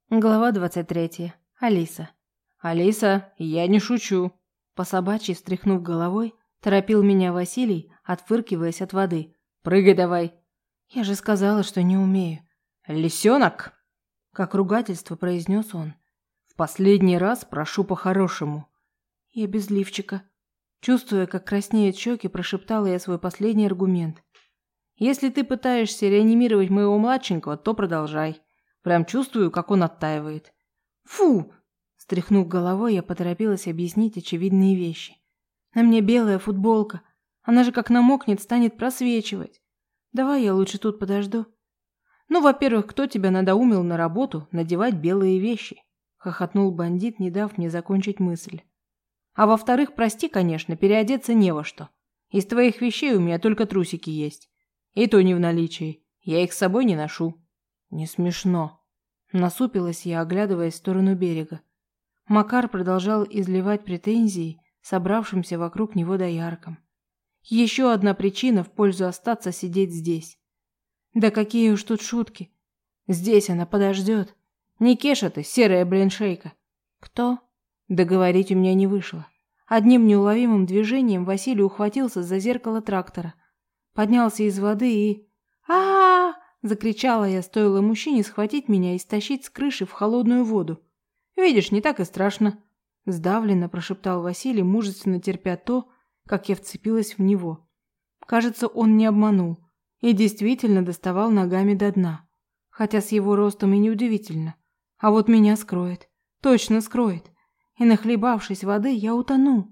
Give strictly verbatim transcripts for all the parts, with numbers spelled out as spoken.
Глава двадцать третья. Алиса. «Алиса, я не шучу!» По собачьи встряхнув головой, торопил меня Василий, отфыркиваясь от воды. «Прыгай давай!» Я же сказала, что не умею. «Лисенок!» Как ругательство произнес он. «В последний раз прошу по-хорошему!» Я без лифчика. Чувствуя, как краснеют щеки, прошептала я свой последний аргумент. «Если ты пытаешься реанимировать моего младшенького, то продолжай. Прям чувствую, как он оттаивает». «Фу!» Стряхнув головой, я поторопилась объяснить очевидные вещи. «На мне белая футболка. Она же как намокнет, станет просвечивать. Давай я лучше тут подожду». «Ну, во-первых, кто тебя надоумил на работу надевать белые вещи?» — хохотнул бандит, не дав мне закончить мысль. «А во-вторых, прости, конечно, переодеться не во что. Из твоих вещей у меня только трусики есть. И то не в наличии. Я их с собой не ношу». «Не смешно». Насупилась я, оглядываясь в сторону берега. Макар продолжал изливать претензии собравшимся вокруг него дояркам. Еще одна причина в пользу остаться сидеть здесь. Да какие уж тут шутки. Здесь она подождет. Не Кеша ты, серая блиншейка. Кто? Договорить у меня не вышло. Одним неуловимым движением Василий ухватился за зеркало трактора, поднялся из воды и... а, -а, -а закричала я, стоило мужчине схватить меня и стащить с крыши в холодную воду. «Видишь, не так и страшно», — сдавленно прошептал Василий, мужественно терпя то, как я вцепилась в него. Кажется, он не обманул и действительно доставал ногами до дна. Хотя с его ростом и неудивительно. А вот меня скроет. Точно скроет. И нахлебавшись воды, я утону.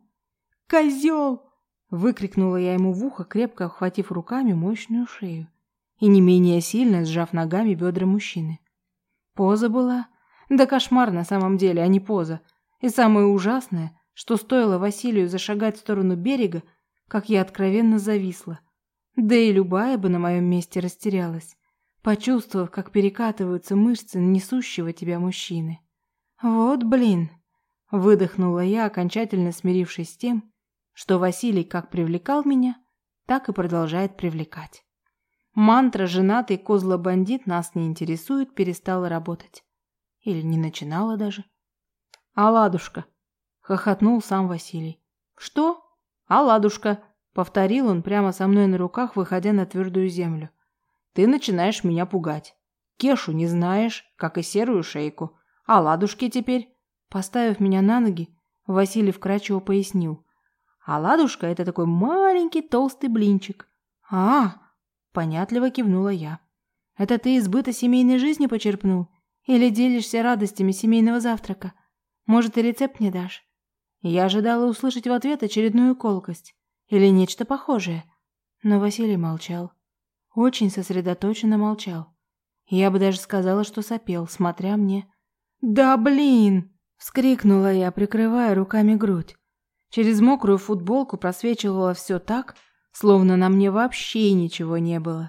«Козел!» — выкрикнула я ему в ухо, крепко охватив руками мощную шею и не менее сильно сжав ногами бедра мужчины. Поза была... Да кошмар на самом деле, а не поза. И самое ужасное, что стоило Василию зашагать в сторону берега, как я откровенно зависла. Да и любая бы на моем месте растерялась, почувствовав, как перекатываются мышцы несущего тебя мужчины. «Вот блин!» — выдохнула я, окончательно смирившись с тем, что Василий как привлекал меня, так и продолжает привлекать. Мантра «женатый козло-бандит нас не интересует» перестала работать. Или не начинала даже. «Аладушка!» — хохотнул сам Василий. «Что? Аладушка!» — повторил он прямо со мной на руках, выходя на твердую землю. «Ты начинаешь меня пугать. Кешу не знаешь, как и серую шейку. Аладушки теперь!» Поставив меня на ноги, Василий вкратчиво пояснил. «Аладушка — это такой маленький толстый блинчик». «А, — понятливо кивнула я. Это ты из быта семейной жизни почерпнул? Или делишься радостями семейного завтрака? Может, и рецепт не дашь?» Я ожидала услышать в ответ очередную колкость или нечто похожее. Но Василий молчал. Очень сосредоточенно молчал. Я бы даже сказала, что сопел, смотря мне. «Да блин!» — вскрикнула я, прикрывая руками грудь. Через мокрую футболку просвечивало все так, словно на мне вообще ничего не было.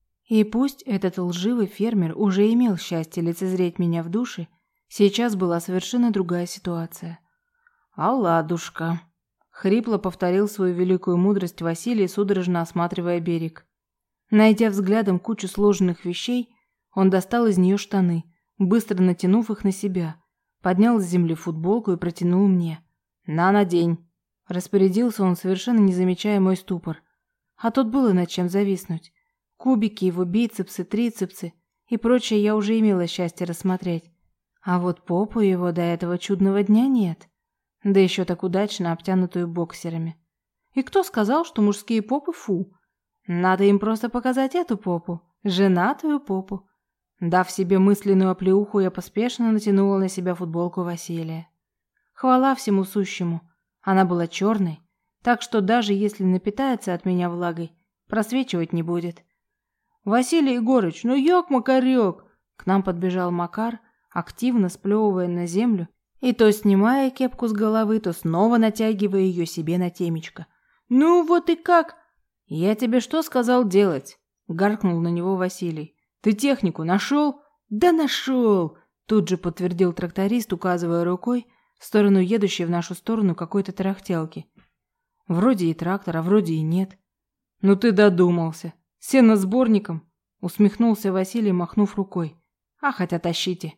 И пусть этот лживый фермер уже имел счастье лицезреть меня в душе, сейчас была совершенно другая ситуация. «Аладушка!» — хрипло повторил свою великую мудрость Василий, судорожно осматривая берег. Найдя взглядом кучу сложенных вещей, он достал из нее штаны, быстро натянув их на себя, поднял с земли футболку и протянул мне. «На, надень!» — распорядился он, совершенно не замечая мой ступор. А тут было над чем зависнуть. Кубики его, бицепсы, трицепсы и прочее я уже имела счастье рассмотреть. А вот попу его до этого чудного дня нет. Да еще так удачно обтянутую боксерами. И кто сказал, что мужские попы фу? Надо им просто показать эту попу, женатую попу. Дав себе мысленную оплеуху, я поспешно натянула на себя футболку Василия. Хвала всему сущему. Она была черной, так что даже если напитается от меня влагой, просвечивать не будет. «Василий Егорыч, ну як Макарек?» К нам подбежал Макар, активно сплевывая на землю и то снимая кепку с головы, то снова натягивая ее себе на темечко. «Ну вот и как?» «Я тебе что сказал делать?» — гаркнул на него Василий. «Ты технику нашел?» «Да нашел!» — тут же подтвердил тракторист, указывая рукой в сторону едущей в нашу сторону какой-то тарахтелки. Вроде и трактор, а вроде и нет. «Ну ты додумался. Сеносборником?» — усмехнулся Василий, махнув рукой. «А хотя тащите».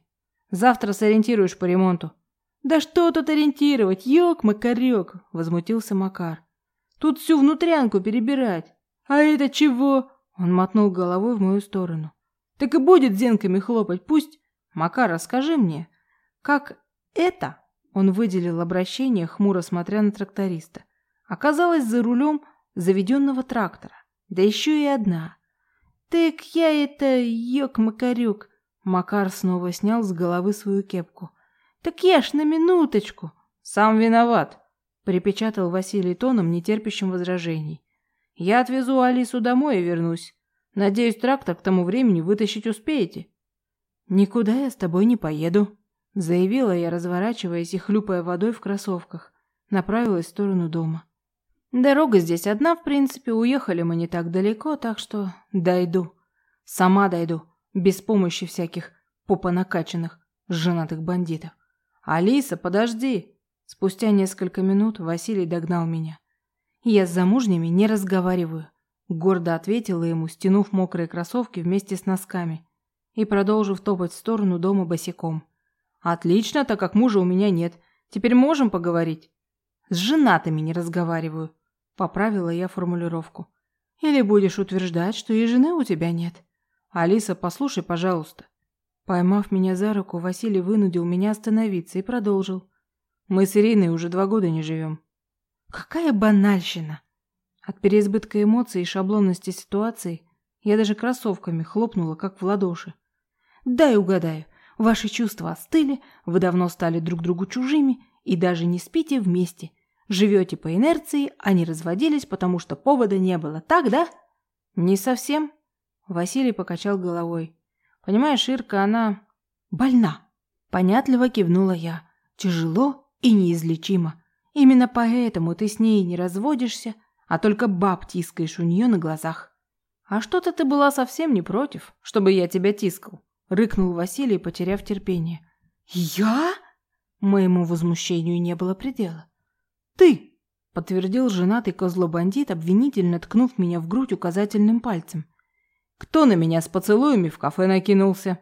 Завтра сориентируешь по ремонту». «Да что тут ориентировать, ёк-макарёк!» – возмутился Макар. «Тут всю внутрянку перебирать». «А это чего?» – он мотнул головой в мою сторону. «Так и будет зенками хлопать, пусть...» «Макар, расскажи мне, как это...» – он выделил обращение, хмуро смотря на тракториста. «Оказалось за рулем заведенного трактора, да еще и одна». «Так я это... ёк-макарёк...» Макар снова снял с головы свою кепку. «Так я ж на минуточку!» «Сам виноват!» – припечатал Василий тоном, нетерпящим возражений. «Я отвезу Алису домой и вернусь. Надеюсь, трактор к тому времени вытащить успеете?» «Никуда я с тобой не поеду», – заявила я, разворачиваясь и хлюпая водой в кроссовках. Направилась в сторону дома. «Дорога здесь одна, в принципе, уехали мы не так далеко, так что дойду. Сама дойду, без помощи всяких попа накачанных женатых бандитов». «Алиса, подожди!» Спустя несколько минут Василий догнал меня. «Я с замужними не разговариваю», – гордо ответила ему, стянув мокрые кроссовки вместе с носками и продолжив топать в сторону дома босиком. «Отлично, так как мужа у меня нет. Теперь можем поговорить?» «С женатыми не разговариваю», – поправила я формулировку. «Или будешь утверждать, что и жены у тебя нет?» «Алиса, послушай, пожалуйста». Поймав меня за руку, Василий вынудил меня остановиться и продолжил. «Мы с Ириной уже два года не живем». «Какая банальщина!» От переизбытка эмоций и шаблонности ситуации я даже кроссовками хлопнула, как в ладоши. «Дай угадаю, ваши чувства остыли, вы давно стали друг другу чужими и даже не спите вместе. Живете по инерции, а не разводились, потому что повода не было, так, да?» «Не совсем», — Василий покачал головой. «Понимаешь, Ирка, она больна». Понятливо кивнула я. «Тяжело и неизлечимо. Именно поэтому ты с ней не разводишься, а только баб тискаешь у нее на глазах». «А что-то ты была совсем не против, чтобы я тебя тискал», — рыкнул Василий, потеряв терпение. «Я?» Моему возмущению не было предела. «Ты!» — подтвердил женатый козло-бандит, обвинительно ткнув меня в грудь указательным пальцем. «Кто на меня с поцелуями в кафе накинулся?»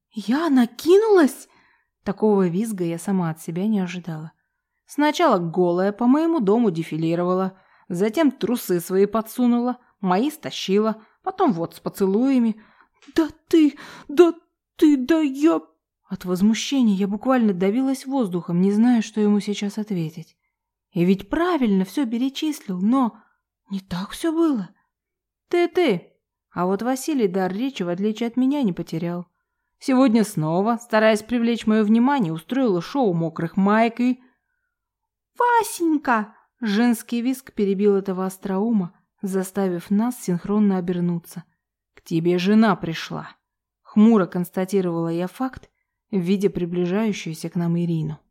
«Я накинулась?» Такого визга я сама от себя не ожидала. Сначала голая по моему дому дефилировала, затем трусы свои подсунула, мои стащила, потом вот с поцелуями. «Да ты, да ты, да я...» От возмущения я буквально давилась воздухом, не зная, что ему сейчас ответить. И ведь правильно все перечислил, но не так все было. «Ты-ты!» А вот Василий дар речи, в отличие от меня, не потерял. Сегодня снова, стараясь привлечь мое внимание, устроила шоу мокрых маек и... «Васенька!» Женский визг перебил этого остроума, заставив нас синхронно обернуться. «К тебе жена пришла», — хмуро констатировала я факт, видя приближающуюся к нам Ирину.